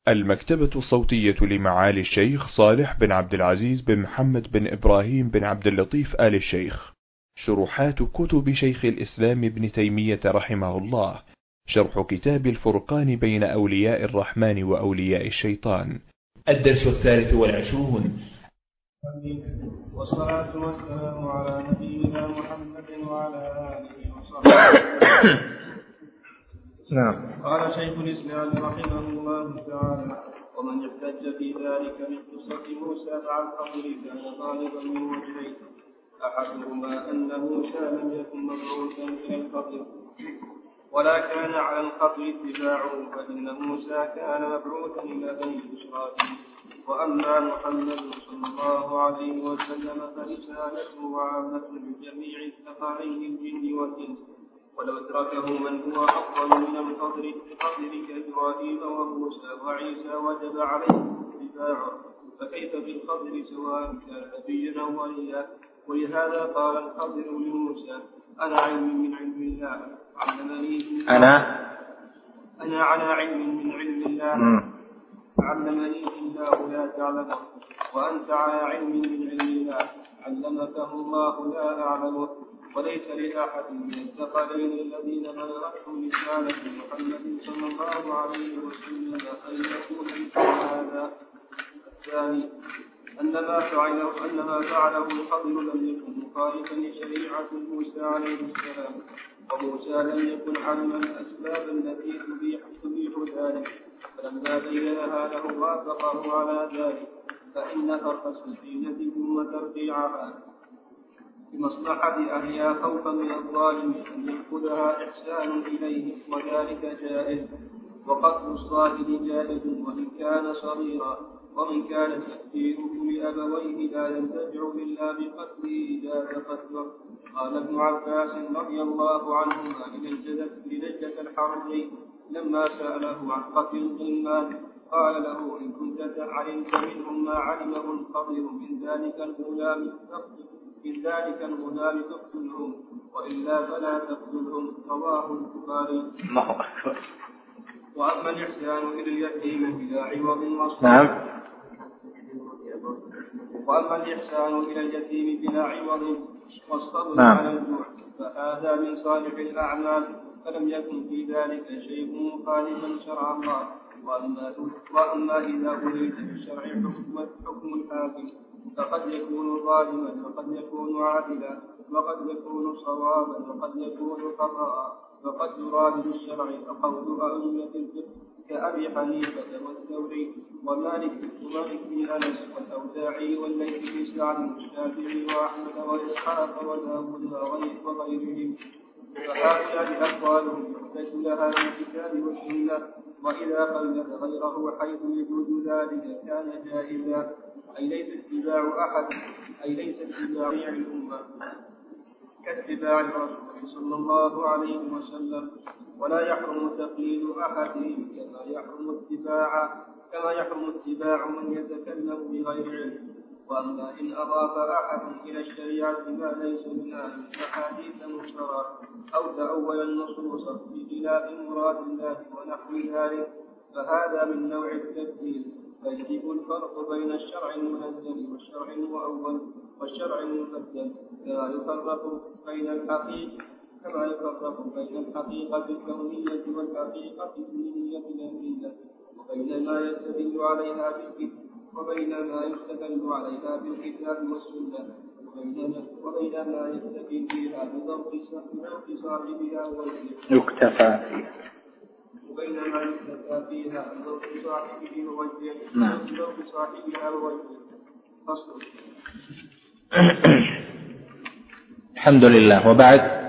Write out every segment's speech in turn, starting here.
المكتبة الصوتية لمعالي الشيخ صالح بن عبد العزيز بن محمد بن إبراهيم بن عبد اللطيف آل الشيخ. شروحات كتب شيخ الإسلام ابن تيمية رحمه الله. شرح كتاب الفرقان بين أولياء الرحمن وأولياء الشيطان. الدرس 23. والصلاة والسلام على نبينا محمد وعلى آله وصحبه. نعم. قال شيخ الإسلام رحمه الله تعالى: ومن احتج في ذلك من قصة موسى مع الخضر كان طالبا من وجهين: أحدهما أن موسى لم يكن مبعوثا إلى الخضر ولا كان على الخضر اتباعه، فإن موسى كان مبعوثا إلى بني إسرائيل. وأما محمد صلى الله عليه وسلم فرسالته عامة لجميع الثقلين الجن والإنس، ولو تركه من هو أفضل من الخضر كإبراهيم وموسى وعيسى وجب عليه اتباعه، فكيف بالخضر سواء كان نبيا أو وليا؟ ولهذا قال الخضر لموسى: أنا علم من علم الله علمني أنا على علم من علم الله علمني الله لا تعلمه، وأنت على علم من علم الله علمكه الله لا أعلمه. وليس لأحد من الثقلين الذين بلغتهم رسالة محمد صلى الله عليه وسلم أن يكون مثل هذا. الثاني أن ما فعله الخضر لم يكن مخالفا لشريعة موسى عليه السلام، وموسى لم يكن علما الأسباب التي تبيح ذلك، فلما بينها له وافقه على ذلك، فإن فرق السفينة ثم ترجيعها بمصلحة أهلها خوفا من الظالم أن يأخذها إحسان إليه، وذلك جائز. وقتل الصاحب جائز وإن كان صغيرا، ومن كان تأثيره لأبويه لا ينتفع إلا بقتله جاز قتله. قال ابن عباس رضي الله عنهما لنجدة الحربين لما سأله عن قتل الغلمان قال له: إن كنت علمت منهم ما علمه الخضر من ذلك الغلام تقتلهم، وإلا فلا تقتلهم. رواه البخاري. وأما الإحسان إلى اليتيم بلا عوض والصبر على الجوع فهذا من صالح الأعمال، فلم يكن في ذلك شيء مخالفا شرع الله. وأما إذا أريد بالشرع حكم الحاكم فقد يكون ظالما وقد يكون عادلا وقد يكون صوابا وقد يكون خطأ، وقد يراد بالشرع قول أئمة الفقه كأبي حنيفة والثوري ومالك بن أنس والأوزاعي والليث بن سعد والشافعي وأحمد وإسحاق وداود وغيرهم، فهؤلاء أقوالهم يحتج لها من الكتاب والسنة، وإذا قلد غيره حيث يجوز ذلك كان جائزا. أي ليس اتباع الأمة كاتباع الرسول صلى الله عليه وسلم، ولا يحرم تقليد أحدهم كما يحرم اتباع من يتكلم بغير علم. وأما إن أضاف أحد إلى الشريعة ما ليس منها من أحاديث مشتركة أو تأول النصوص بخلاف مراد الله ونحو ذلك فهذا من نوع التبديل. فيجب الفرق بين الشرع المنزل والشرع المؤول والشرع المبدل، كما يفرق بين الحقيقة الكونية والحقيقة الدينية العلمية، وبين ما يستدل عليها بالكتاب والسنة، وبين ما يستدل فيها بضبط صاحبها يكتفى فيها بضبط صاحبه ووجهه بضبط صاحبها ووجهه. فصل. الحمد لله. وبعد،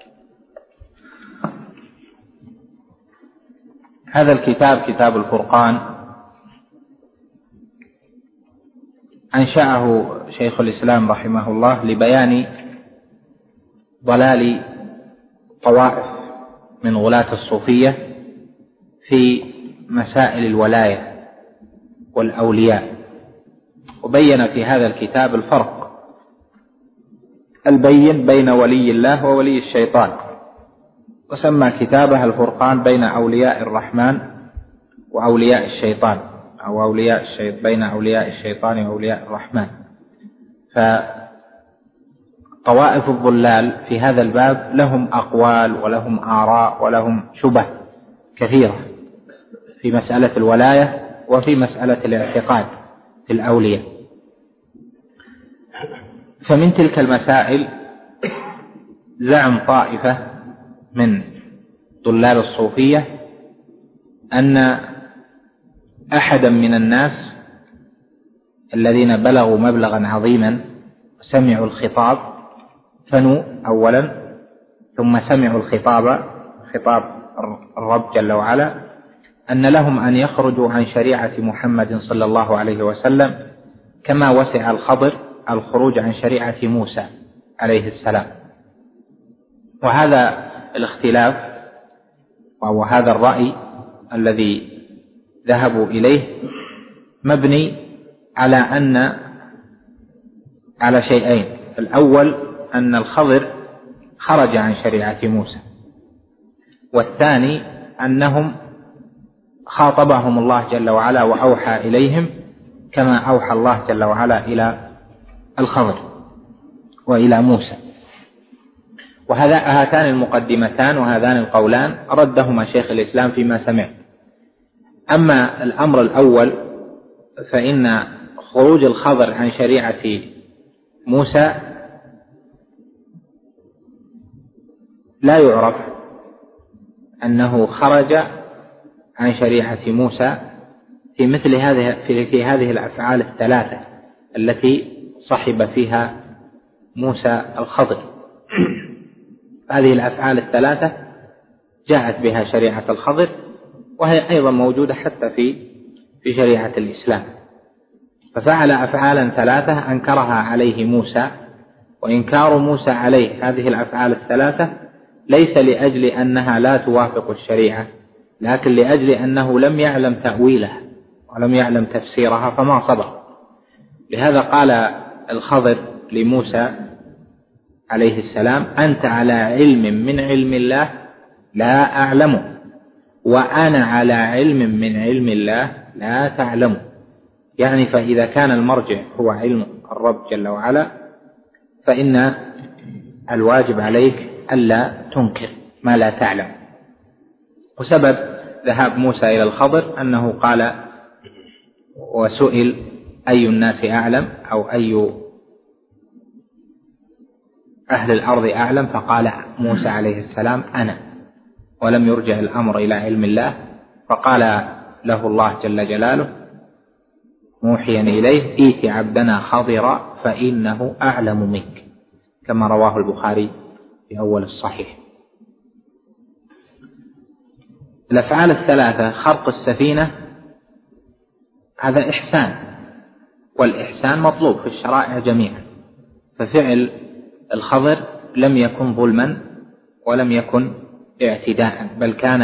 هذا الكتاب كتاب الفرقان أنشأه شيخ الإسلام رحمه الله لبيان ضلال طوائف من غلاة الصوفية في مسائل الولاية والأولياء، وبين في هذا الكتاب الفرق البين بين ولي الله وولي الشيطان، وسمى كتابه الفرقان بين أولياء الرحمن وأولياء الشيطان أو بين أولياء الشيطان وأولياء الرحمن. فطوائف الضلال في هذا الباب لهم أقوال ولهم آراء ولهم شبه كثيرة في مسألة الولاية وفي مسألة الاعتقاد في الأولياء. فمن تلك المسائل زعم طائفة من طلاب الصوفية أن أحدا من الناس الذين بلغوا مبلغا عظيما سمعوا الخطاب فنوا أولا، ثم سمعوا خطاب الرب جل وعلا، أن لهم أن يخرجوا عن شريعة محمد صلى الله عليه وسلم كما وسع الخضر الخروج عن شريعة موسى عليه السلام. وهذا الاختلاف أو هذا الرأي الذي ذهبوا إليه مبني على شيئين: الأول أن الخضر خرج عن شريعة موسى، والثاني أنهم خاطبهم الله جل وعلا وأوحى إليهم كما أوحى الله جل وعلا إلى الخضر وإلى موسى. وهاتان المقدمتان وهذان القولان ردهما شيخ الإسلام فيما سمع. أما الأمر الأول فإن خروج الخضر عن شريعة موسى لا يعرف أنه خرج عن شريعة موسى في مثل هذه الأفعال الثلاثة التي صحب فيها موسى الخضر. هذه الأفعال الثلاثة جاءت بها شريعة الخضر، وهي أيضا موجودة حتى في شريعة الإسلام. ففعل أفعالا ثلاثة أنكرها عليه موسى، وإنكار موسى عليه هذه الأفعال الثلاثة ليس لأجل أنها لا توافق الشريعة، لكن لأجل أنه لم يعلم تأويلها ولم يعلم تفسيرها فما صبر. لهذا قال الخضر لموسى عليه السلام: أنت على علم من علم الله لا أعلمه، وأنا على علم من علم الله لا تعلمه. يعني فإذا كان المرجع هو علم الرب جل وعلا فإن الواجب عليك ألا تنكر ما لا تعلم. وسبب ذهاب موسى إلى الخضر أنه قال وسئل أي الناس أعلم أو أي أهل الأرض أعلم، فقال موسى عليه السلام أنا، ولم يرجع الأمر إلى علم الله. فقال له الله جل جلاله موحيا إليه: إيت عبدنا خضرا فإنه أعلم منك، كما رواه البخاري في أول الصحيح. الأفعال الثلاثة: خرق السفينة هذا إحسان، والإحسان مطلوب في الشرائع جميعا، ففعل الخضر لم يكن ظلما ولم يكن اعتداء، بل كان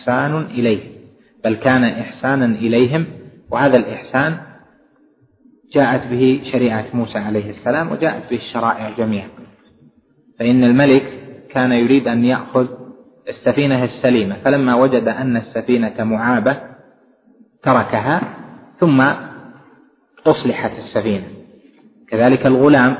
إحسانا إليهم. وهذا الإحسان جاءت به شريعة موسى عليه السلام وجاءت به الشرائع جميعا. فإن الملك كان يريد أن يأخذ السفينة السليمة، فلما وجد أن السفينة معابة تركها ثم أصلحت السفينة. كذلك الغلام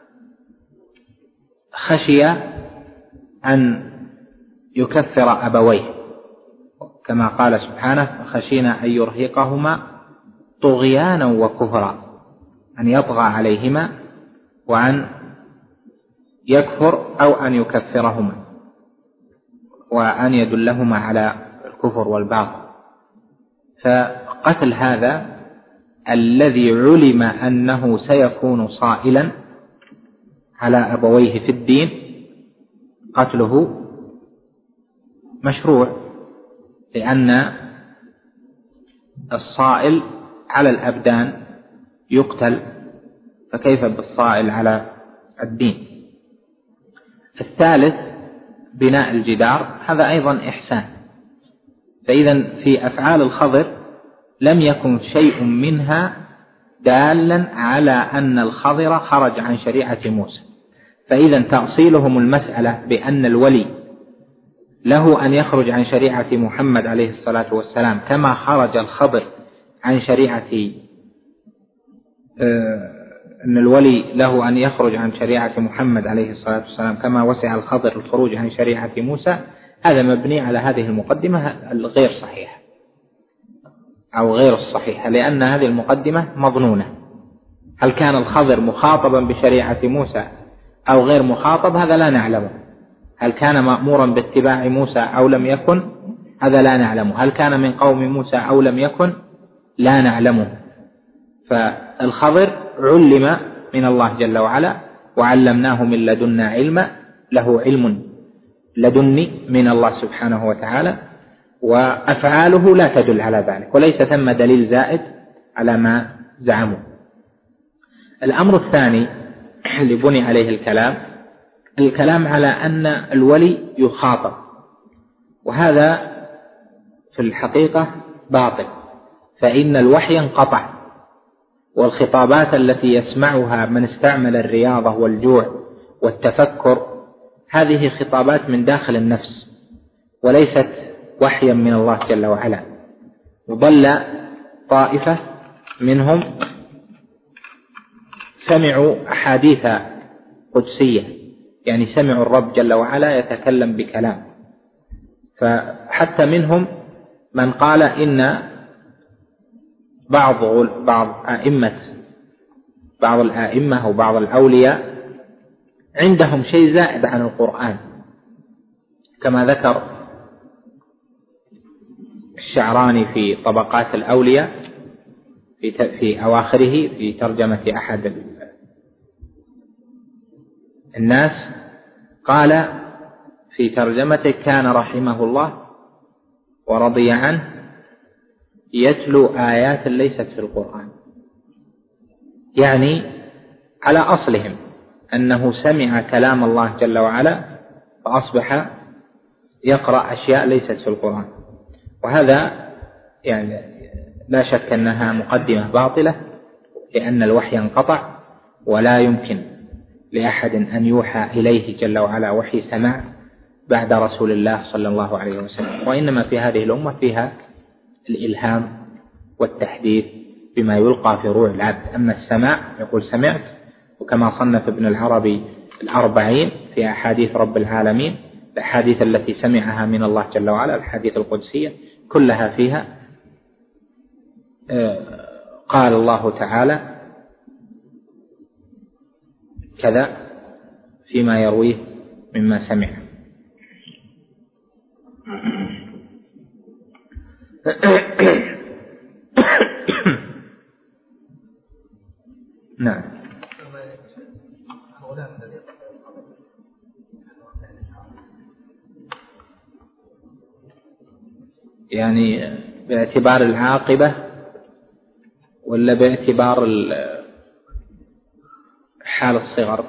خشي أن يكفر أبويه، كما قال سبحانه: خشينا أن يرهقهما طغيانا وكفرا، أن يطغى عليهما وأن يكفر أو أن يكفرهما وأن يدلهما على الكفر والباطل. فقتل هذا الذي علم أنه سيكون صائلا على أبويه في الدين قتله مشروع، لأن الصائل على الأبدان يقتل، فكيف بالصائل على الدين؟ الثالث بناء الجدار، هذا أيضا إحسان. فإذا في أفعال الخضر لم يكن شيء منها دالا على أن الخضر خرج عن شريعة موسى. فإذا تأصيلهم المسألة بأن الولي له أن يخرج عن شريعة محمد عليه الصلاة والسلام كما خرج الخضر عن شريعة أن الولي له أن يخرج عن شريعة محمد عليه الصلاة والسلام كما وسع الخضر الخروج عن شريعة موسى، هذا مبني على هذه المقدمة الغير صحيحة أو غير الصحيحة، لأن هذه المقدمة مظنونة. هل كان الخضر مخاطبا بشريعة موسى أو غير مخاطب؟ هذا لا نعلمه. هل كان مأمورا باتباع موسى أو لم يكن؟ هذا لا نعلمه. هل كان من قوم موسى أو لم يكن؟ لا نعلمه. فالخضر علم من الله جل وعلا وعلمناه من لدنا علما، له علم لدني من الله سبحانه وتعالى، وأفعاله لا تدل على ذلك، وليس ثم دليل زائد على ما زعموا. الأمر الثاني اللي بني عليه الكلام على أن الولي يخاطب، وهذا في الحقيقة باطل، فإن الوحي انقطع، والخطابات التي يسمعها من استعمل الرياضة والجوع والتفكر هذه خطابات من داخل النفس وليست وحيا من الله جل وعلا. وضل طائفة منهم سمعوا أحاديث قدسية، يعني سمعوا الرب جل وعلا يتكلم بكلام، فحتى منهم من قال إن بعض الآئمة أو بعض الأولياء عندهم شيء زائد عن القرآن، كما ذكر الشعراني في طبقات الأولياء في أواخره في ترجمة أحد الناس، قال في ترجمته: كان رحمه الله ورضي عنه يتلو آيات ليست في القرآن، يعني على أصلهم أنه سمع كلام الله جل وعلا فأصبح يقرأ أشياء ليست في القرآن. وهذا يعني لا شك أنها مقدمة باطلة، لأن الوحي انقطع، ولا يمكن لأحد أن يوحى إليه جل وعلا وحي سماع بعد رسول الله صلى الله عليه وسلم. وإنما في هذه الأمة فيها الإلهام والتحديث بما يلقى في روع العبد. أما السماع يقول سمعت، وكما صنف ابن العربي 40 في أحاديث رب العالمين، الأحاديث التي سمعها من الله جل وعلا، الحديث القدسية كلها فيها قال الله تعالى كذا فيما يرويه مما سمع. نعم. يعني باعتبار العاقبة ولا باعتبار حال الصغر؟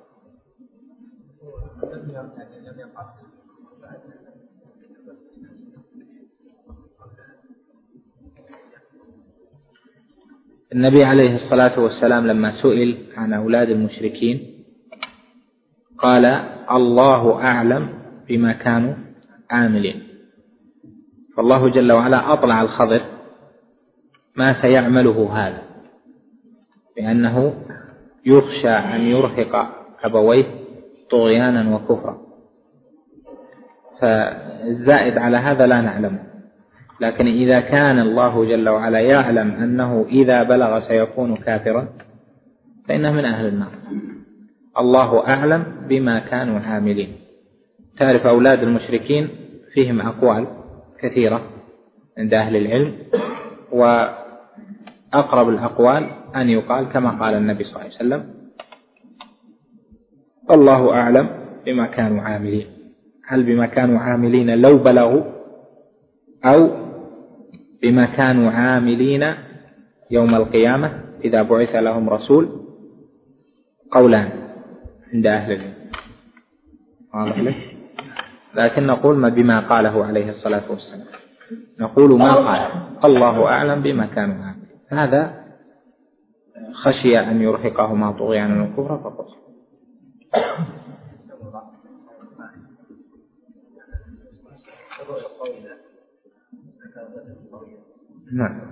النبي عليه الصلاة والسلام لما سئل عن أولاد المشركين قال: الله أعلم بما كانوا عاملين. فالله جل وعلا أطلع الخضر ما سيعمله هذا، لأنه يخشى أن يرهق أبويه طغيانا وكفرا، فالزائد على هذا لا نعلمه. لكن إذا كان الله جل وعلا يعلم أنه إذا بلغ سيكون كافرا فإنه من أهل النار. الله أعلم بما كانوا عاملين. تعرف أولاد المشركين فيهم أقوال كثيرة عند أهل العلم، وأقرب الأقوال أن يقال كما قال النبي صلى الله عليه وسلم: الله أعلم بما كانوا عاملين. هل بما كانوا عاملين لو بلغوا، أو بما كانوا عاملين يوم القيامة إذا بعث لهم رسول؟ قولان عند أهل العلم، واضح لك؟ لكن نقول ما بما قاله عليه الصلاة والسلام، نقول ما قال الله أعلم بما كانوا عاملين. هذا خشي أن يرهقهما طغيانا وكفرا فقط. نعم.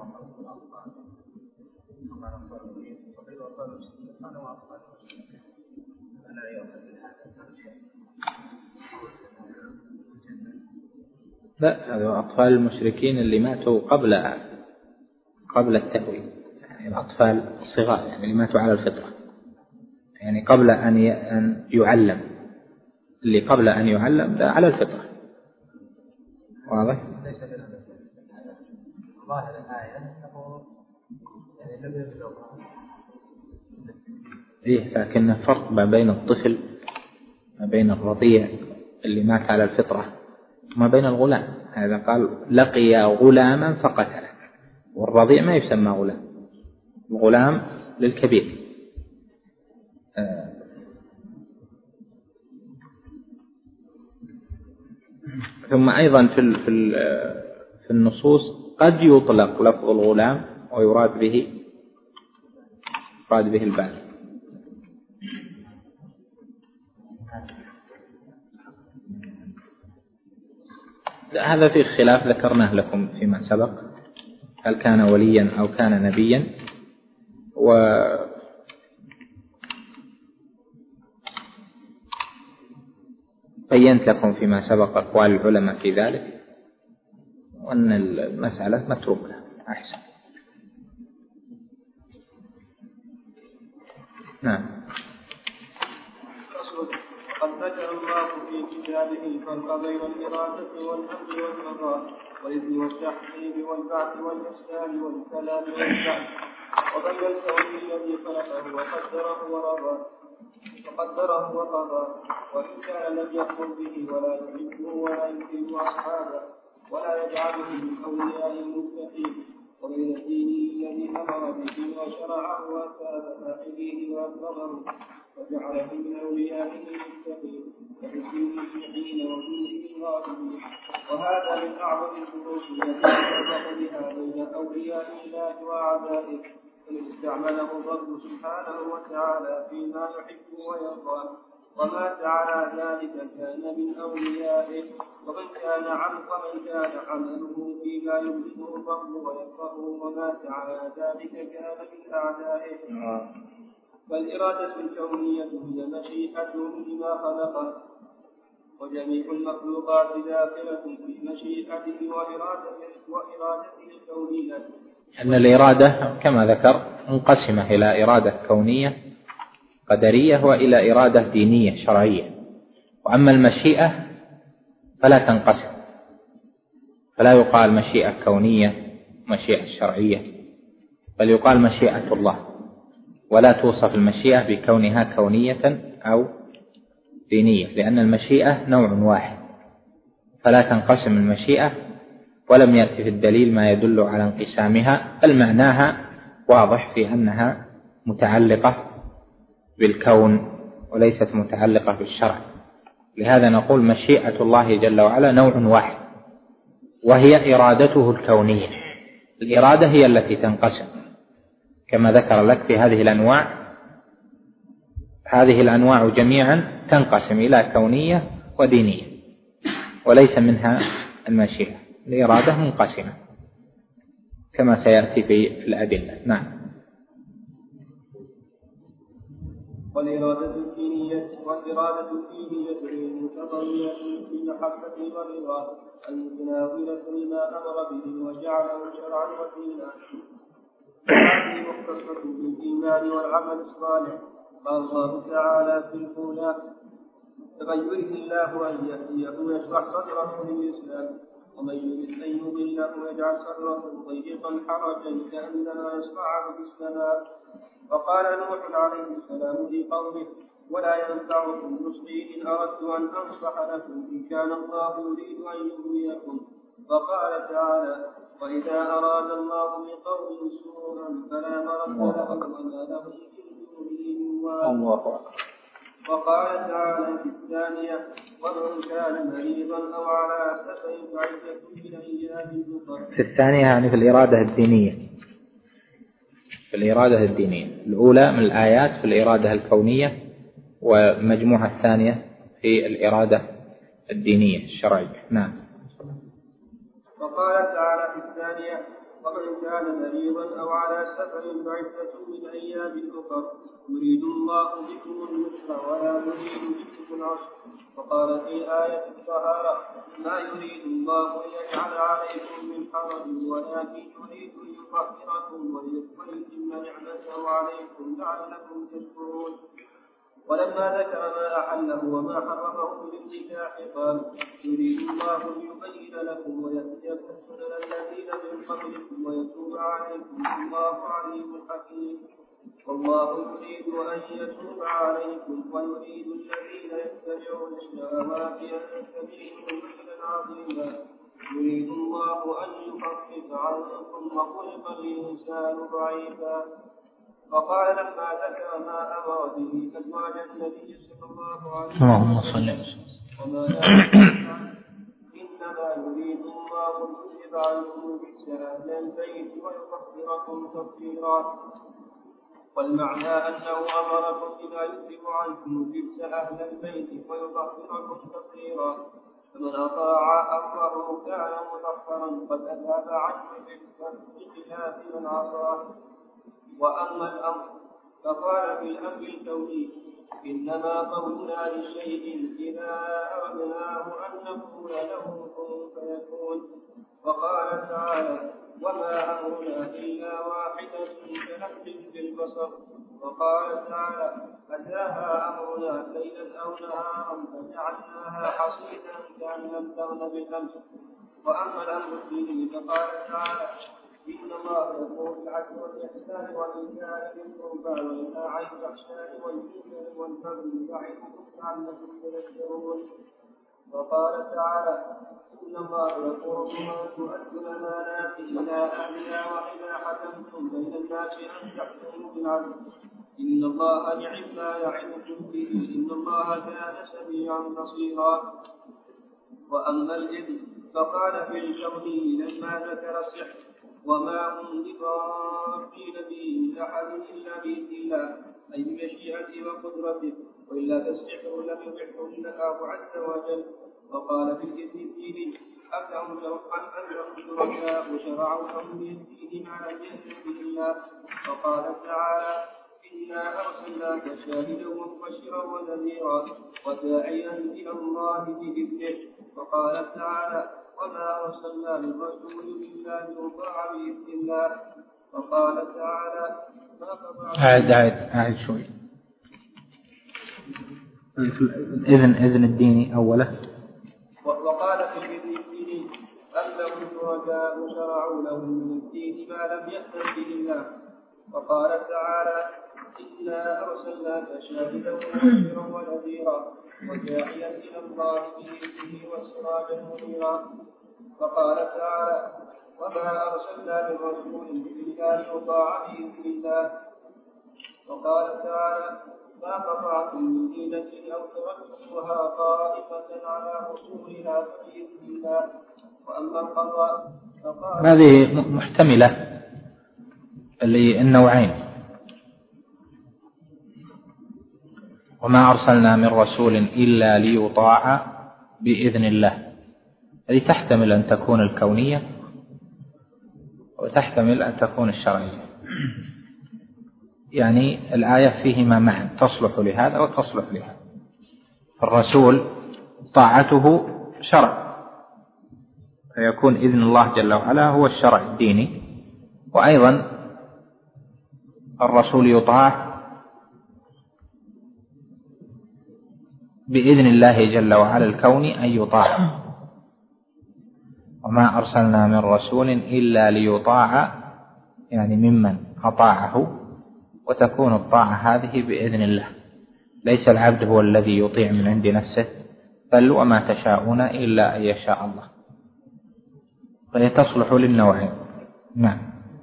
لا، هذا أطفال المشركين اللي ماتوا قبل التهويل، يعني الأطفال الصغار، يعني اللي ماتوا على الفطرة، يعني قبل أن يعلم، اللي قبل أن يعلم ده على الفطرة. واضح؟ ظاهر الآية أنه يعني لم يبلغها. إيه، لكن فرق ما بين الطفل، ما بين الرضيع اللي مات على الفطرة، وما بين الغلام. هذا قال لقي غلاما فقتله، والرضيع ما يسمى غلام، الغلام للكبير. ثم أيضا في النصوص قد يطلق لفظ الغلام ويراد به البالغ. هذا في خلاف ذكرناه لكم فيما سبق، هل كان وليا أو كان نبيا، وبينت لكم فيما سبق أقوال العلماء في ذلك، وأن المسألة متروكة أحسن. نعم. قد ذكر الله في كتابه الفرق بين الإرادة والأمر والقضاء والإذن والتحريم والبعث والإحسان والكلام والبعث، وبين الكون الذي خلقه وقدره وقضاه، وإن كان لم يكفر به ولا يحبه ولا يكرم أصحابه ولا يجعله من أولياء المتقين، وبين الدين الذي أمر به وشرعه وأثاب فاعليه وأكرمه وجعله من أوليائه المتقين وحسن المصلحين وجوده الغالبين. وهذا من أعظم الفروق التي يفرق بها بين أولياء الله وأعدائه، الذي استعمله الرب سبحانه وتعالى فيما يحب ويرضى، ومات على ذلك كان من أوليائه، ومن كان عمله فيما يبغضه الرب ويكرهه ومات على ذلك كان من أعدائه. فالإرادة الكونية هي مشيئته لما خلقه، وجميع المخلوقات داخلة في مشيئته وإرادته الكونية. أن الإرادة كما ذكر منقسمة إلى إرادة كونية قدرية وإلى إرادة دينية شرعية. وأما المشيئة فلا تنقسم، فلا يقال مشيئة كونية مشيئة شرعية، بل يقال مشيئة الله، ولا توصف المشيئة بكونها كونية أو دينية، لأن المشيئة نوع واحد، فلا تنقسم المشيئة، ولم يأتي في الدليل ما يدل على انقسامها، بل معناها واضح في أنها متعلقة بالكون وليست متعلقة بالشرع. لهذا نقول مشيئة الله جل وعلا نوع واحد، وهي إرادته الكونية. الإرادة هي التي تنقسم كما ذكر لك في هذه الأنواع جميعا تنقسم إلى كونية ودينية، وليس منها المشيئة. الإرادة منقسمة كما سيأتي في الأدلة. نعم. والإرادة الدينية المتضمنة في المحبة والرضا المتناولة لما أمر به وجعله شرعا ودينا. هذه مختصة بالإيمان والعمل الصالح. قال الله تعالى في الأولى: فمن يرد الله أن يهديه يشرح صدره للإسلام، ومن يرد أن يضله يجعل صدره ضيقا حرجا كأنما يصعد في السماء. وقال نوح عليه السلام لقومه: ولا ينفعكم نصحي إن أردت أن أنصح لكم إن كان الله يريد أن يغويكم. وقال تعالى: وإذا أراد الله بقوم سوءا فلا مرد له ولا لهم من دونه. وقال تعالى في الثانية: ومن كان مريضا أو على سفر فعدة من أيام أخرى. في الثانية يعني في الإرادة الدينية، الأولى من الآيات في الإرادة الكونية، والمجموعة الثانية في الإرادة الدينية الشرعية. نعم. وقال تعالى في الثانية: ومن كان مريضا أو على سفر فعدة من أيام أخر يريد الله بكم اليسر ولا يريد بكم العسر. وقال في آية الطهارة: ما يريد الله أن يجعل عليكم من حرج ولكن يريد ليطهركم وليتم نعمته عليكم لعلكم تشكرون. ولما ذكر ما أحله وما حرمه بالنكاح قال: يريد الله ليبين لكم ويهديكم سنن الذين من قبلكم ويتوب عليكم والله عليم حكيم. والله يريد أن يتوب عليكم ويريد الذين يتبعون الشهوات أن تميلوا ميلا عظيما. يريد الله أن يخفف عنكم وخلق الإنسان ضعيفا. وقال لما ذكر ما أمر به أزواج النبي صلى الله عليه وسلم وما إنما يريد الله ليذهب عنكم الرجس أهل البيت ويطهركم تطهيرا. والمعنى أنه أمركم بما يذهب عنكم الرجس أهل البيت ويطهركم تطهيرا. فمن أطاع أمره كان مطهرا قد أذهب عنه الرجس بخلاف من عصاه. وأما الأمر فقال في الأمر الكوني: إنما قولنا لشيء إذا أردناه أن نقول له كن فيكون. وقال تعالى: وما أمرنا إلا واحدة كلمح بالبصر. وقال تعالى: أتاها أمرنا ليلا أو نهارا فجعلناها حصيدا كأن لم تغن بالأمس. وأما الأمر الديني فقال تعالى: إن الله يأمر بالعدل والإحسان وإيتاء ذي القربى وينهى عن الفحشاء والمنكر والبغي يعظكم لعلكم تذكرون. وقال تعالى: إن الله يأمركم أن تؤدوا الأمانات إلى أهلها وإذا حكمتم بين الناس أن تحكموا بالعدل إن الله نعم ما يعظكم به إن الله كان سميعا بصيرا. وأما الإذن فقال في الكوني لما ذكر السحر: وما هم بضارين به أحد إلا بإذن الله أي بمشيئته وقدرته وإلا فالسحر لم يبعثه الله عز وجل. وقال في الإذن الديني: أم لهم شركاء شرعوا لهم من الدين ما لم يأذن به الله. وقال تعالى: إنا أرسلناك شاهدا ومبشرا ونذيرا وداعيا إلى الله بإذنه. وقال تعالى: وما أرسلنا من رسول إلا ليطاع بإذن الله. وقال تعالى: ما قطعنا أعد شوي. الإذن الديني أوله. وقال في الإذن الديني: أم لهم شركاء شرعوا لهم من الدين ما لم يأذن به الله. وقال تعالى: إنا أرسلناك شاهدا ومبشرا ونذيرا وداعيا إلى الله بإذنه وسراجا منيرا. وقال تعالى: وما أرسلنا من رسول إلا ليطاع بإذن الله. وقال تعالى: ما قطعتم من لينة أو تركتموها قائمة على أصولها فبإذن الله. وأما القضاء فقال: هذه محتملة للنوعين. وما أرسلنا من رسول إلا ليطاع بإذن الله، هذه تحتمل أن تكون الكونية وتحتمل أن تكون الشرعية، يعني الآية فيهما معا تصلح لهذا وتصلح لهذا. الرسول طاعته شرع فيكون إذن الله جل وعلا هو الشرع الديني، وأيضا الرسول يطاع بإذن الله جل وعلا الكوني أن يطاع. وما أرسلنا من رسول إلا ليطاع، يعني ممن أطاعه، وتكون الطاعة هذه بإذن الله، ليس العبد هو الذي يطيع من عند نفسه، بل وما تشاءون إلا أن يشاء الله، فهي تصلح للنوعين. نعم.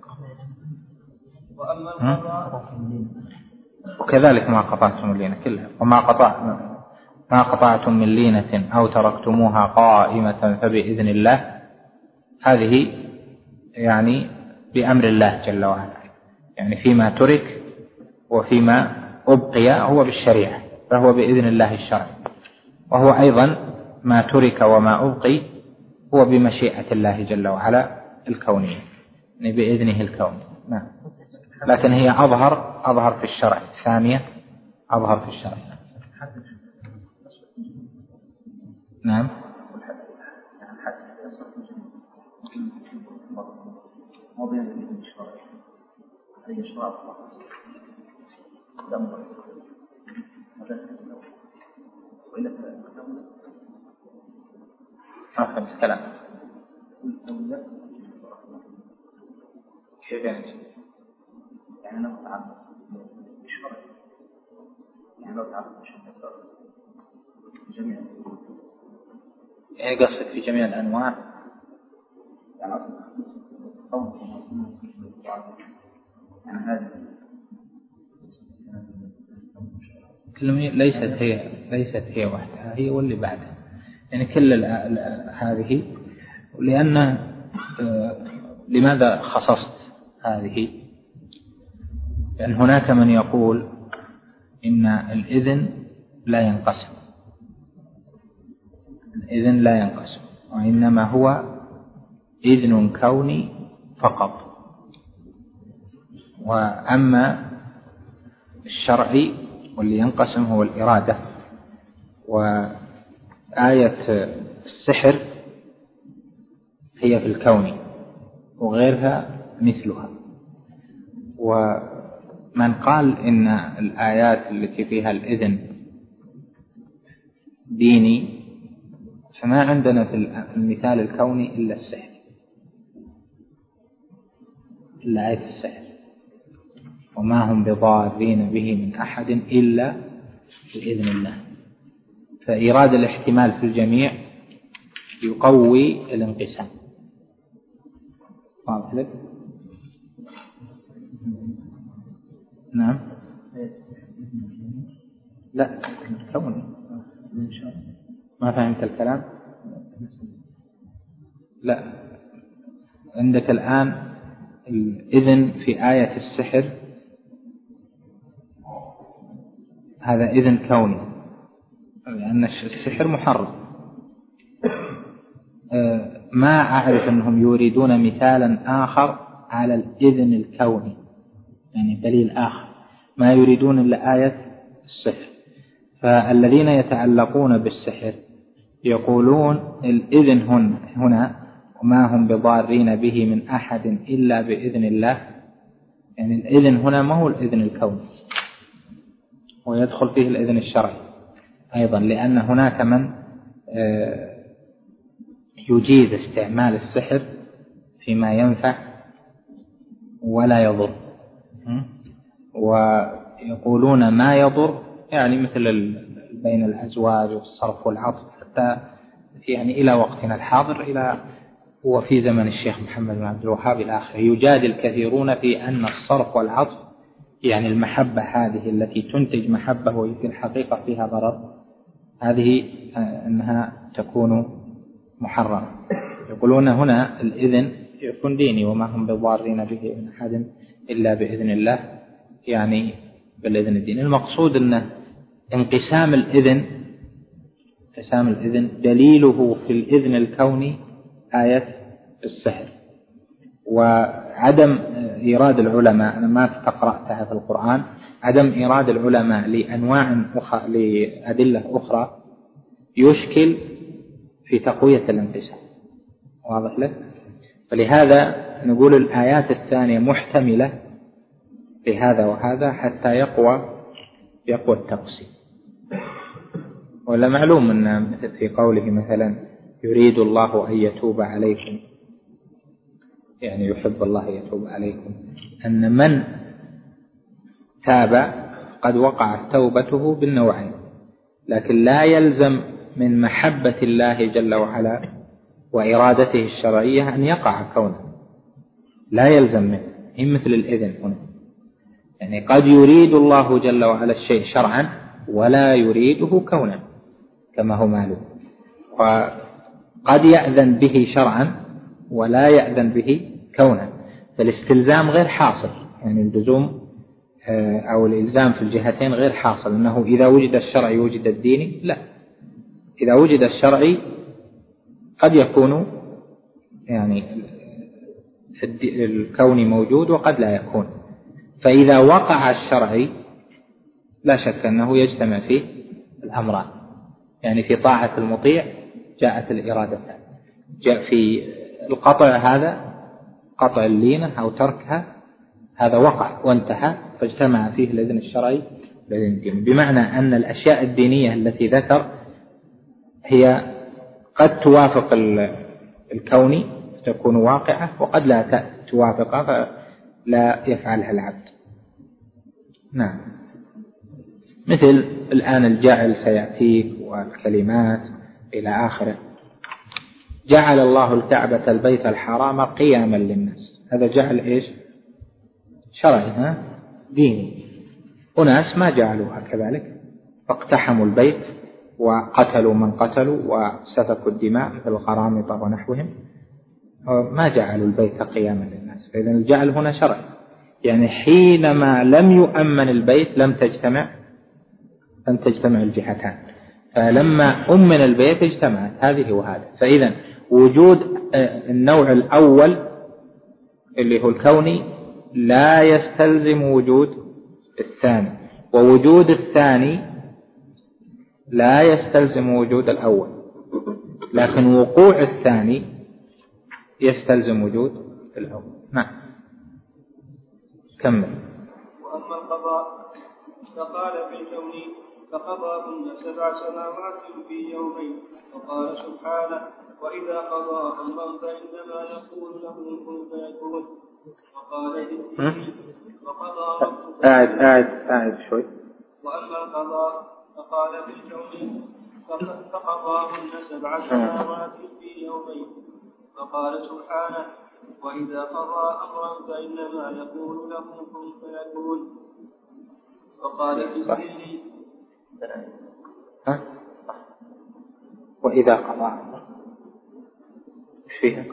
وكذلك ما قطعتم من لينة كلها، ما قطعتم من لينة أو تركتموها قائمة فبإذن الله، هذه يعني بأمر الله جل وعلا، يعني فيما ترك وفيما أبقي هو بالشريعة فهو بإذن الله الشرعي، وهو أيضا ما ترك وما أبقي هو بمشيئة الله جل وعلا الكونية، يعني بإذنه الكوني. نعم. لكن هي أظهر في الشرع، الثانية أظهر في الشرع. نعم. أفهم الكلام. كيف يعني لو تعرف الشرع، يعني لو تعرف جميع، يعني قصدك في جميع الأنواع، يعني ليست هي وحدها، هي واللي بعدها، يعني كل هذه. لأن لماذا خصصت هذه؟ لأن هناك من يقول إن الإذن لا ينقسم، وإنما هو إذن كوني فقط. وأما الشرعي واللي ينقسم هو الإرادة. وآية السحر هي في الكون وغيرها مثلها. ومن قال إن الآيات التي فيها الإذن ديني، فما عندنا في المثال الكوني إلا السحر، إلا آية السحر، وما هم بضارين به من أحد إلا بإذن الله. فإيراد الاحتمال في الجميع يقوي الانقسام. واضح لك؟ نعم. لا، كوني. ما فهمت الكلام؟ لا، عندك الآن الإذن في آية السحر هذا إذن كوني، لأن السحر محرم. ما أعرف أنهم يريدون مثالا آخر على الإذن الكوني، يعني دليل آخر، ما يريدون إلا آية السحر. فالذين يتعلقون بالسحر يقولون الإذن هنا وما هم بضارين به من أحد إلا بإذن الله، يعني الإذن هنا ما هو الإذن الكوني، ويدخل فيه الإذن الشرعي أيضا، لأن هناك من يجيز استعمال السحر فيما ينفع ولا يضر، ويقولون ما يضر، يعني مثل بين الأزواج والصرف والعطف، حتى يعني إلى وقتنا الحاضر، إلى وفي زمن الشيخ محمد بن عبد الوهاب الآخر، يجادل كثيرون في أن الصرف والعطف، يعني المحبة هذه التي تنتج محبة وفي الحقيقة فيها ضرر، هذه أنها تكون محرمة. يقولون هنا الإذن يكون ديني، وما هم بضارين به من أحد إلا بإذن الله، يعني بالإذن الديني. المقصود أن انقسام الإذن دليله في الإذن الكوني آية السحر. وعدم إيراد العلماء، أنا ما قرأتها في القرآن، عدم إيراد العلماء لأنواع أخرى، لأدلة أخرى، يشكل في تقوية الانقسام. واضح لك؟ فلهذا نقول الآيات الثانية محتملة لهذا وهذا حتى يقوى التقسيم. ولا معلوم أن مثل في قوله مثلا يريد الله أن يتوب عليكم، يعني يحب الله يتوب عليكم، أن من تاب قد وقعت توبته بالنوعين، لكن لا يلزم من محبة الله جل وعلا وإرادته الشرعية أن يقع كونه، لا يلزم منه. هي مثل الإذن هنا، يعني قد يريد الله جل وعلا الشيء شرعا ولا يريده كونا كما هو معلوم، وقد يأذن به شرعا ولا يأذن به كونا، فالاستلزام غير حاصل، يعني اللزوم أو الإلزام في الجهتين غير حاصل، أنه إذا وجد الشرع يوجد الديني، لا، إذا وجد الشرعي قد يكون يعني الكوني موجود وقد لا يكون. فإذا وقع الشرعي لا شك أنه يجتمع فيه الأمران، يعني في طاعة المطيع جاءت الإرادة، جاء في القطع هذا قطع اللينة أو تركها هذا وقع وانتهى، فاجتمع فيه الإذن الشرعي والإذن الديني، بمعنى أن الأشياء الدينية التي ذكر هي قد توافق الكوني تكون واقعة وقد لا توافقها فلا يفعلها العبد. نعم، مثل الآن الجعل سيأتيك والكلمات إلى آخره. جعل الله الكعبة البيت الحرام قياما للناس، هذا جعل إيش؟ شرعي ديني. أناس ما جعلوها كذلك، فاقتحموا البيت وقتلوا من قتلوا وسفكوا الدماء مثل القرامطة ونحوهم، ما جعلوا البيت قياما للناس. فإذا الجعل هنا شرعي، يعني حينما لم يؤمن البيت لم تجتمع الجهتان، فلما أمن البيت اجتمعت هذه وهذا. فإذا وجود النوع الأول اللي هو الكوني لا يستلزم وجود الثاني، ووجود الثاني لا يستلزم وجود الأول، لكن وقوع الثاني يستلزم وجود الأول. نعم، كمل. وأما القضاء فقال في الكون فقضاهن 7 سماوات في يومين، وقال سبحانه وإذا قضى أمرا فإنما يقول له كن فيكون. وقال وقضى ربك أعد شوي. وأما القضاء فقال في الكون فقضاهن 7 سماوات في يومين، وقال سبحانه وإذا قضى أمرا فإنما يقول له كن فيكون. وقال في السر وإذا قضى ايش فيها؟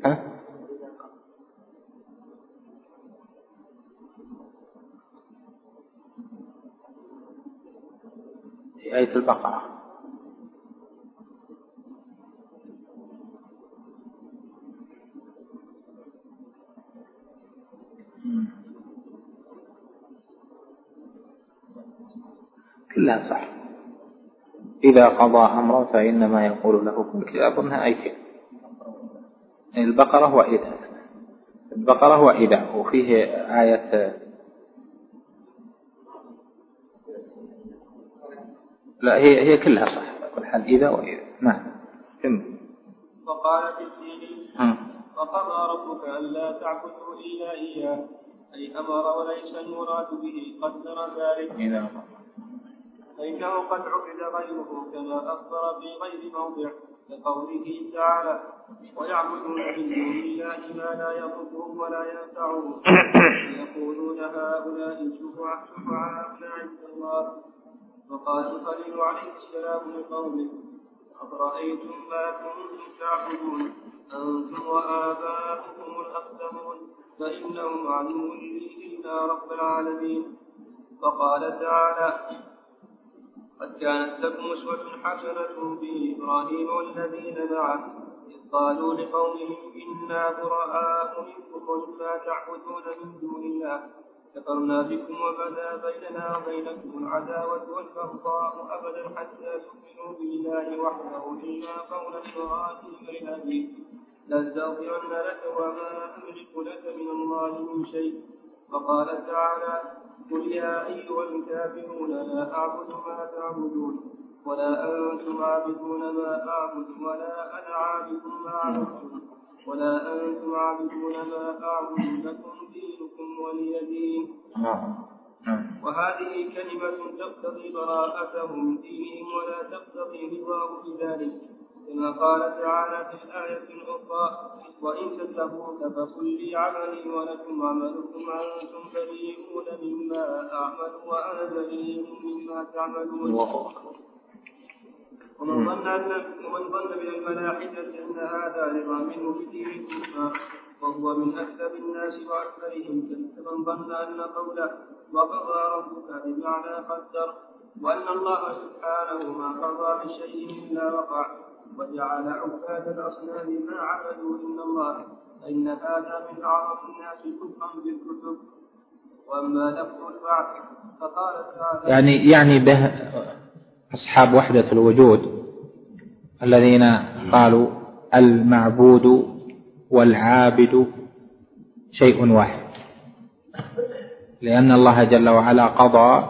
في آية البقرة. كلها صح. إذا قضى أمرا فإنما يقول له كن، أظنها آيتين، البقرة وإذا. البقرة وإذا، وفيه آية لا هي كلها صح كل حال، إذا وإذا. نعم. وقال في الدين وقضى ربك ألا تعبدوا إلا إياه، أي أمر وليس المراد به قدر ذلك، فإنه قد عبد غيره كما أخبر في غير موضع لقوله تعالى ويعبدون من دون الله ما لا يضرهم ولا ينفعهم يقولون هؤلاء شفعاؤنا عند الله. وقال الخليل عليه السلام لقومه أفرأيتم ما كنتم تعبدون أنتم وآباؤكم الأقدمون فإنهم عدو لي إلا رب العالمين. وقال تعالى قد كانت لكم أسوة حسنة في إبراهيم والذين معه إذ قالوا لقومهم إنا براء منكم ومما تعبدون من دون الله كفرنا بكم وبدا بيننا وبينكم العداوة والبغضاء أبدا حتى تؤمنوا بالله وحده إلا قول إبراهيم لأبيه لأستغفرن لك وما أملك لك من الله من شيء. وقال تعالى قل يا أيها الكافرون لا أعبد ما تعبدون ولا أنتم عابدون ما أعبد ولا أنا عابد ما عبدتم ولا أنتم عابدون ما أعبد لكم دينكم ولي دين. وهذه كلمة تقتضي براءتهم من دينهم ولا تقتضي رضاه بذلك، كما قال تعالى في الآية الأخرى وإن تتقوا فقل لي عملي ولكم عملكم أنتم بريئون مما أعمل وأنا بريء مما تعملون. ومن ظن من الملاحدة أن هذا رضا منه بدين الكفار وهو من أكثر الناس وأكثرهم، كمن ظن أن قوله وقضى ربك بمعنى قدر، وأن الله سبحانه ما قضى بشيء إلا وقع، وجعل عباد الأصنام ما عبدوا إلا الله، فإن هذا من أعظم الناس كفرا بالكتب. وأما لفظ البعث فقال تعالى يعني به أصحاب وحدة الوجود الذين قالوا المعبود والعابد شيء واحد، لأن الله جل وعلا قضى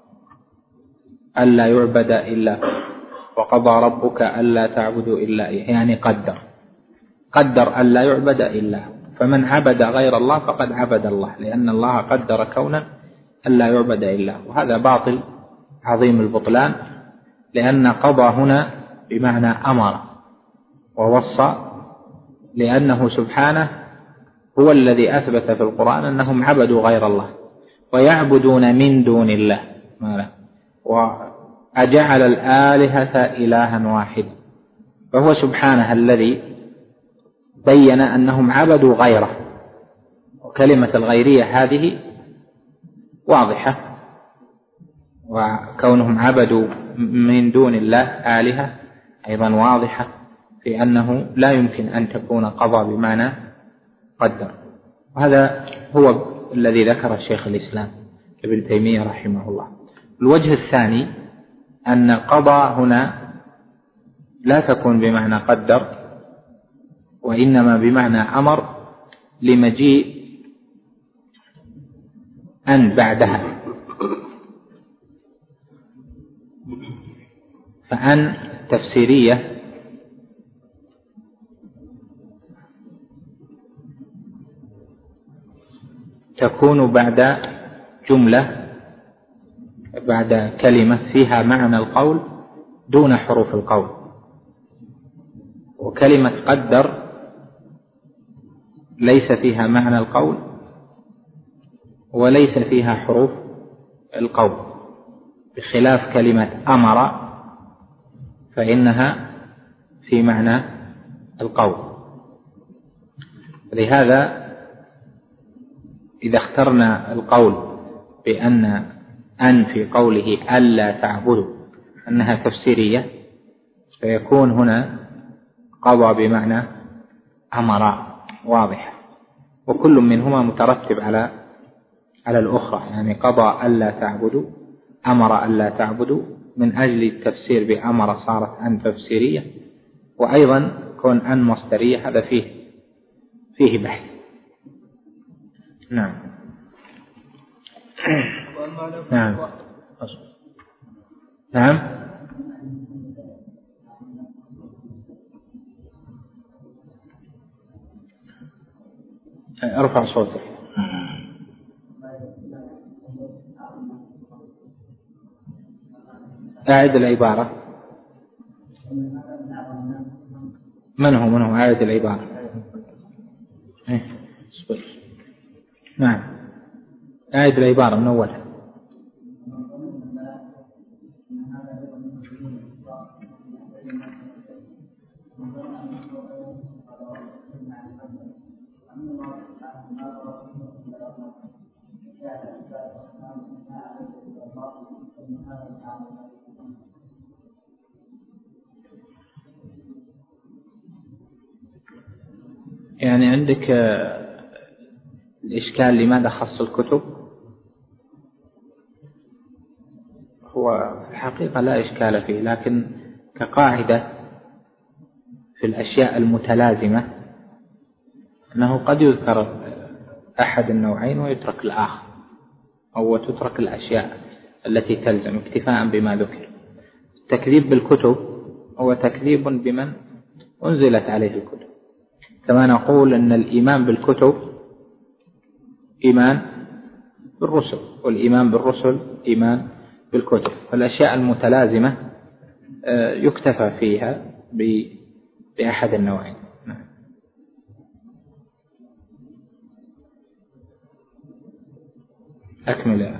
ألا يعبد إلا هو، وقضى ربك ألا تعبدوا إلا إياه، يعني قدر ألا يعبد إلا هو، فمن عبد غير الله فقد عبد الله، لأن الله قدر كونا ألا يعبد إلا هو. وهذا باطل عظيم البطلان، لأن قضى هنا بمعنى أمر ووصى، لأنه سبحانه هو الذي أثبت في القرآن أنهم عبدوا غير الله ويعبدون من دون الله ما له، وأجعل الآلهة إلها واحدا، فهو سبحانه الذي بين أنهم عبدوا غيره، وكلمة الغيرية هذه واضحة، وكونهم عبدوا من دون الله آلهة أيضا واضحة في أنه لا يمكن أن تكون قضى بمعنى قدر. وهذا هو الذي ذكر الشيخ الإسلام ابن تيمية رحمه الله. الوجه الثاني أن قضى هنا لا تكون بمعنى قدر، وإنما بمعنى أمر، لمجيء أن بعدها، فأن تفسيرية تكون بعد جملة، بعد كلمة فيها معنى القول دون حروف القول، وكلمة قدر ليس فيها معنى القول وليس فيها حروف القول، بخلاف كلمة أمر فإنها في معنى القول. لهذا إذا اخترنا القول بأن أن في قوله ألا تعبدوا أنها تفسيرية، فيكون هنا قضى بمعنى أمر واضح، وكل منهما مترتب على الأخرى، يعني قضى ألا تعبدوا، أمر ألا تعبدوا، من أجل التفسير بأمر صارت أن تفسيرية، وأيضا كون أن مصدرية هذا فيه بحث. نعم. نعم. نعم. ارفع صوتك. أعد العبارة. من هو أعد العبارة. نعم، أعد العبارة من أولها. يعني عندك الإشكال لماذا خص الكتب؟ هو الحقيقة لا إشكال فيه، لكن كقاعدة في الأشياء المتلازمة أنه قد يذكر أحد النوعين ويترك الآخر، أو تترك الأشياء التي تلزم اكتفاء بما ذكر. التكذيب بالكتب هو تكذيب بمن أنزلت عليه الكتب، كما نقول أن الإيمان بالكتب إيمان بالرسل، والإيمان بالرسل إيمان بالكتب. فالأشياء المتلازمة يكتفى فيها بأحد النوعين. أكمل.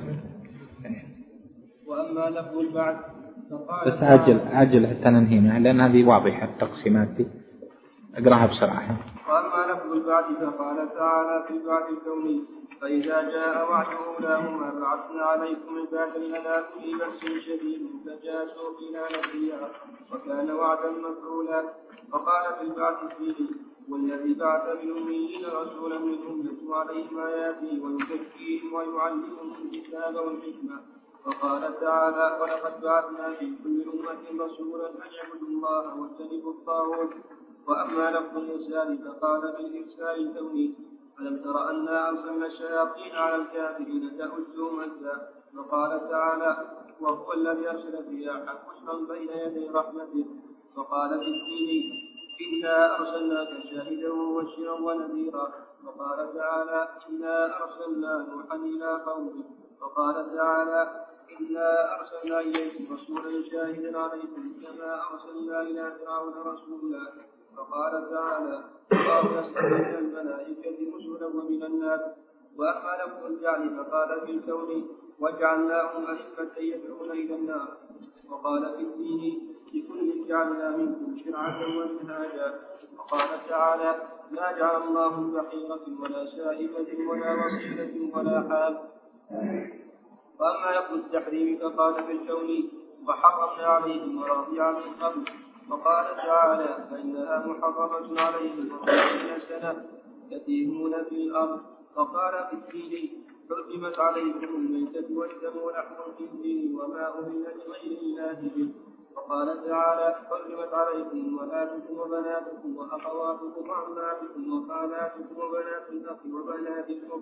وأما لفظ البعث بس عجل حتى ننهينا، لأن هذه واضحة التقسيمات دي، أقرأها بسرعة. وأما لفظ البعث فقال تعالى في البعث الكوني فإذا جاء وعد أولاهما بعثنا عليكم عبادا لنا أولي بأس شديد فجاسوا خلال فيها وكان وعدا مفعولا. وقال في البعث فيه والذي بعث بالأميين رسولا منهم يتلو عليهم آياته ويزكيهم ويعلمهم الكتاب والحكمة. وقال تعالى ولقد بعثنا في كل أمة رسولا أن يعبدوا الله واجتنبوا الطاغوت. وأما لفظ الإرسال فقال بالإرسال الكوني ألم تر أنا أرسلنا الشياطين على الكافرين تؤجهم أزا. وقال تعالى وهو الذي أرسل الرياح بشرا بين يدي رحمته. وقال في الدين إنا أرسلناك شاهدا ومبشرا ونذيرا. وقال تعالى إنا أرسلنا نوحا إلى قومه. وقال تعالى إنا أرسلنا إليكم رسولا شاهدا عليكم كما أرسلنا إلى فرعون رسولا. وقال تعالى الله يصطفي من الملائكة رسلا ومن الناس. وأما لفظ الجعل فقال في الكون وجعلناهم أئمة يدعون إلى النار. وقال في الدين لكل جعلنا منكم شرعة ومنهاجا. وقال تعالى لا جعل الله بحيرة ولا سائبة ولا وصيلة ولا حام. وأما لفظ التحريم فقال في الكون وحرمنا عليهم مراضع من قبل. وقال تعالى فإنها محرمة عليهم 40 سنة يتيهون في الأرض. وقال في الدين حرمت عليكم الميتة والدم ولحم الخنزير وما أهل لغير الله به. وقال تعالى حرمت عليكم أمهاتكم وبناتكم وأخواتكم وعماتكم وخالاتكم وبنات الأخ وبنات الأخت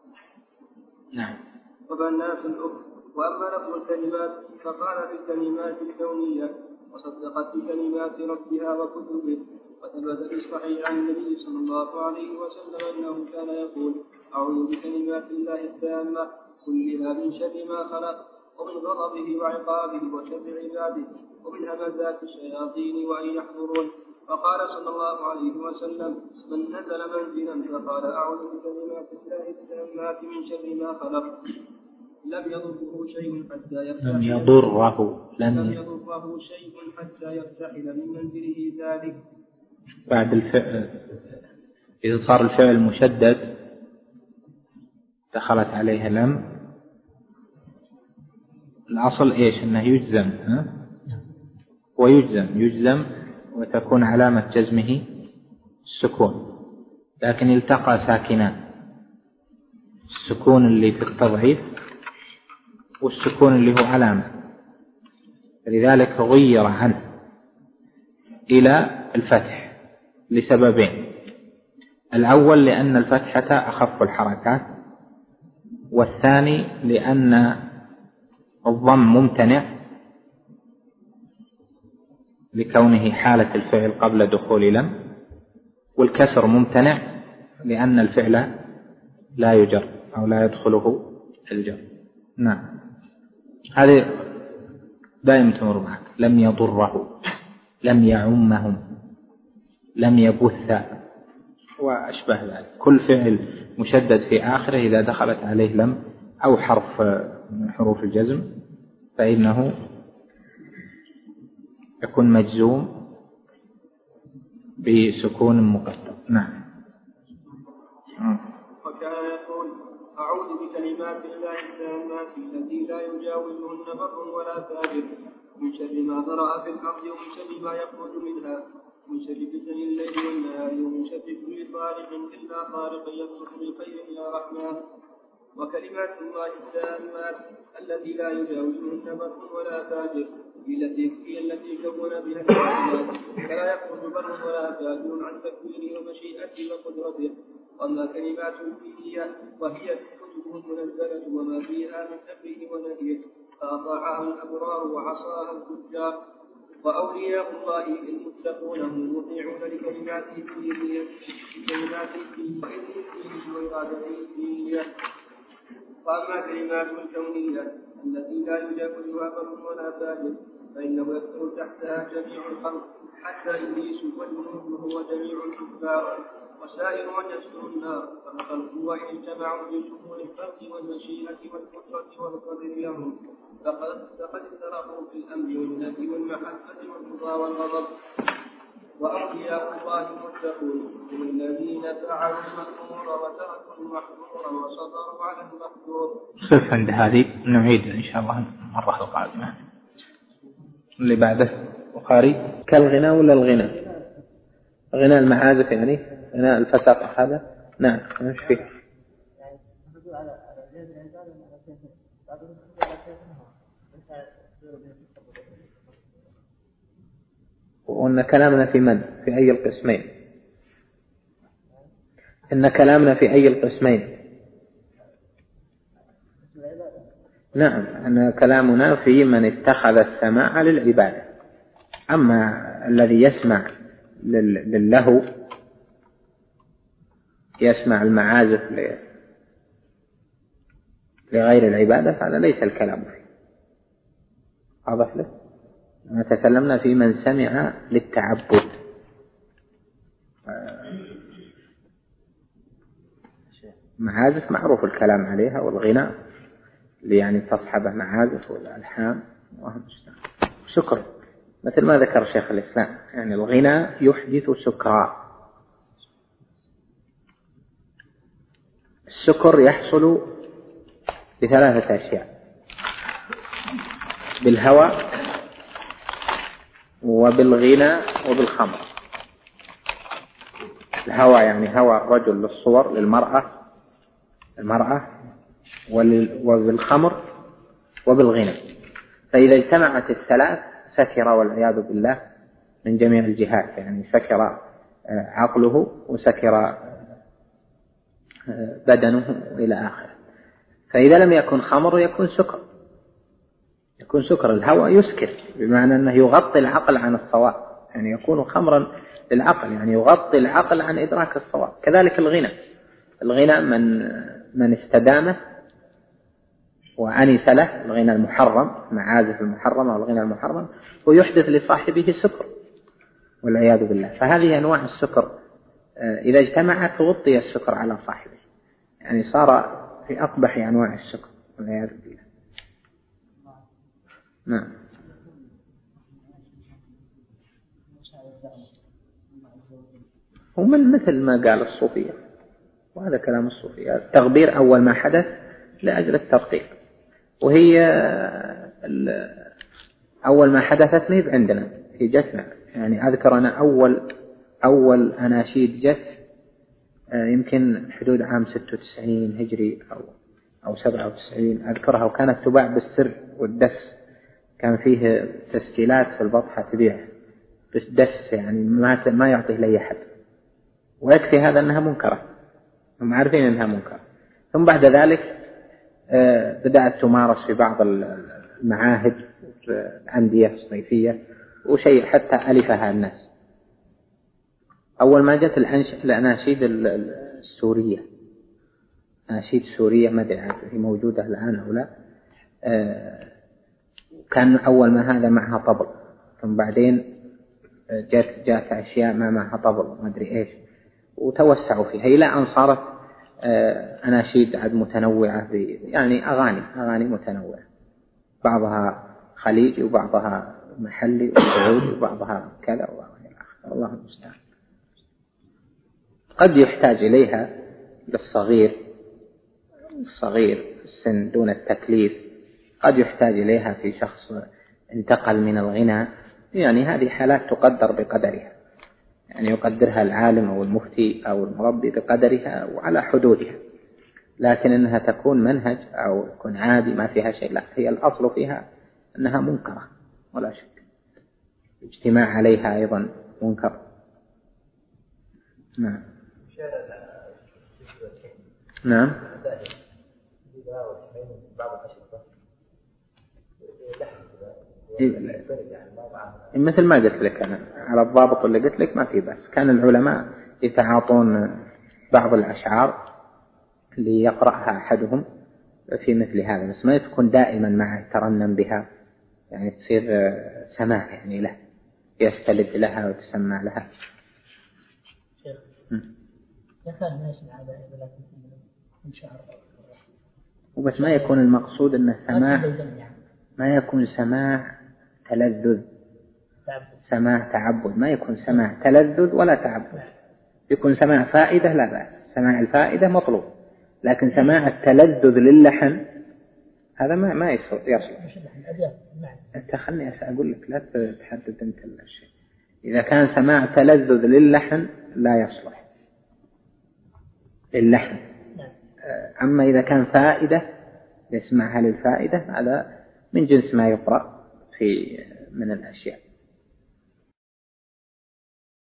وبنات الأخت. وأما لفظ الكلمات فقال بالكلمات الكونية وصدقت بكلمات ربها وكتبه. وثبت في الصحيح عن النبي صلى الله عليه وسلم أنه كان يقول أعوذ بكلمات الله التامة كلها من شر ما خلق ومن غضبه وعقابه وشر عباده ومن همزات الشياطين وأن يحضرون. وقال صلى الله عليه وسلم من نزل منزلا فقال أعوذ بكلمات الله التامات من شر ما خلق لم يضره شيء حتى يرتحل من منزله ذلك. بعد الفعل إذا صار الفعل مشدد دخلت عليه لم الأصل إيش أنه يجزم ويجزم وتكون علامة جزمه السكون. لكن التقى ساكنان السكون اللي في التضعيف والسكون اللي هو علامة لذلك غير عنه إلى الفتح لسببين. الأول لأن الفتحة أخف الحركات والثاني لأن الضم ممتنع لكونه حالة الفعل قبل دخول لم والكسر ممتنع لأن الفعل لا يجر أو لا يدخله الجر. نعم هذه دائما تمر معك. لم يضره لم يعمهم لم يبث وأشبه ذلك. كل فعل مشدد في آخره إذا دخلت عليه لم أو حرف من حروف الجزم فإنه يكون مجزوم بسكون مقدر. نعم. وكان يقول أعوذ بكلمات الله التامات التي لا يجاوزهن بر ولا فاجر من شر ما ذرأ في الأرض ومن شر ما يخرج منها من شر فتن الليل والنهار ومن شر كل طارق إلا طارق يطرق بالخير إلى رحمه. وكلمات الله التامات التي لا يجاوزهن بر ولا فاجر هي التي كون بها الكلمات فلا يخرج بر ولا فاجر عن تكوينه ومشيئته وقدرته. وأما كلمات فيه وهي كتبه المنزلة وما فيها من أمره ونهيه فأطاعها الأبرار وعصاها الفجار. وأولياء الله المتقون هم مطيعون لكلماته فيه وإرادته فيه. وأما كلمات الكونية التي لا يجاوزها بر ولا فاجر فإنه يدخل تحتها جميع الخلق حتى إبليس والجنود وهو جميع الكفار وسائر من يدخل النار. فالخلق وإن اجتمعوا بشمول الخلق والمشيئة والقدرة والقدر لهم فقد افترقوا في الأمر والنهي والمحبة والرضا والغضب. وأولياء الله المتقون هم الذين فعلوا المأمور وتركوا المحظور وصبروا على المقدور. خف عند هذه نعيد إن شاء الله المرة القادمة. اللي بعده بخاري كالغناء ولا الغنى؟ غناء المعازف يعني غناء الفساقة هذا. نعم مش فيه. وأن كلامنا في من؟ في أي القسمين؟ إن كلامنا في أي القسمين؟ نعم أن كلامنا في من اتخذ السماع للعبادة. أما الذي يسمع للهو يسمع المعازف لغير العبادة فهذا ليس الكلام فيه. واضح له؟ تكلمنا في من سمع للتعبد. معازف معروف الكلام عليها والغناء اللي يعني تصحبه معازف والألحان شكر مثل ما ذكر شيخ الإسلام يعني الغناء يحدث سكرا. السكر يحصل بثلاثة أشياء: بالهوى وبالغنى وبالخمر. الهوى يعني هوى الرجل للصور للمرأة وبالخمر وبالغنى. فإذا اجتمعت الثلاث سكر والعياذ بالله من جميع الجهات، يعني سكر عقله وسكر بدنه إلى آخره. فإذا لم يكن خمر يكون سكر. الهوى يسكر بمعنى أنه يغطي العقل عن الصواب، يعني يكون خمرا للعقل، يعني يغطي العقل عن إدراك الصواب. كذلك الغنى من استدامه وأنس له، الغنى المحرم معازف المحرمة والغنى المحرم، ويحدث لصاحبه سكر والعياذ بالله. فهذه أنواع السكر إذا اجتمعت تغطي السكر على صاحبه، يعني صار في أقبح أنواع السكر والعياذ بالله. نعم. ومن مثل ما قال الصوفية، وهذا كلام الصوفية، التغبير أول ما حدث لأجل الترقيق، وهي أول ما حدثت ما عندنا في جتنا. يعني أذكر أنا أول أناشيد جت يمكن حدود عام 96 هجري أو 97 أذكرها، وكانت تباع بالسر والدس، كان فيه تسجيلات في البطحة تبيع دس، يعني ما يعطيه لي أحد، ويكفي هذا أنها منكرة، هم عارفين أنها منكرة. ثم بعد ذلك بدأت تمارس في بعض المعاهد الأندية الصيفية وشيء حتى ألفها الناس. أول ما جت الأناشيد السورية، أناشيد سورية ما أدري هي موجودة الآن أو لا، كان أول ما هذا معها طبل، ثم بعدين جات أشياء ما معها طبل ما أدري إيش، وتوسعوا فيها إلى أن صارت أناشيد عد متنوعة، يعني أغاني متنوعة، بعضها خليجي وبعضها محلي وسعودي وبعضها كذا وبعضها آخر، الله المستعان. قد يحتاج إليها للصغير في السن دون التكليف، قد يحتاج إليها في شخص انتقل من الغنى، يعني هذه حالات تقدر بقدرها، يعني يقدرها العالم أو المفتي أو المربي بقدرها وعلى حدودها، لكن إنها تكون منهج أو تكون عادي ما فيها شيء، لا، هي الأصل فيها أنها منكرة ولا شك، الاجتماع عليها أيضا منكر. نعم. مثل ما قلت لك أنا على الضابط اللي قلت لك ما في بس، كان العلماء يتعاطون بعض الأشعار ليقرأها أحدهم في مثل هذا، بس ما تكون دائما معه ترنم بها، يعني تصير سماع يعني له، يستلذ لها وتسمع لها. وبس ما يكون المقصود أنه سماع، ما يكون سماع تلذذ، سماع تعبد، ما يكون سماع تلذذ ولا تعبد. يكون سماع فائدة لا بأس، سماع الفائدة مطلوب، لكن سماع التلذذ للحن هذا ما يصلح. أنت خلني أقول لك، لا تحدد أنت الشيء. إذا كان سماع تلذذ للحن لا يصلح للحن. أما إذا كان فائدة يسمعها للفائدة هذا من جنس ما يقرأ في من الأشياء.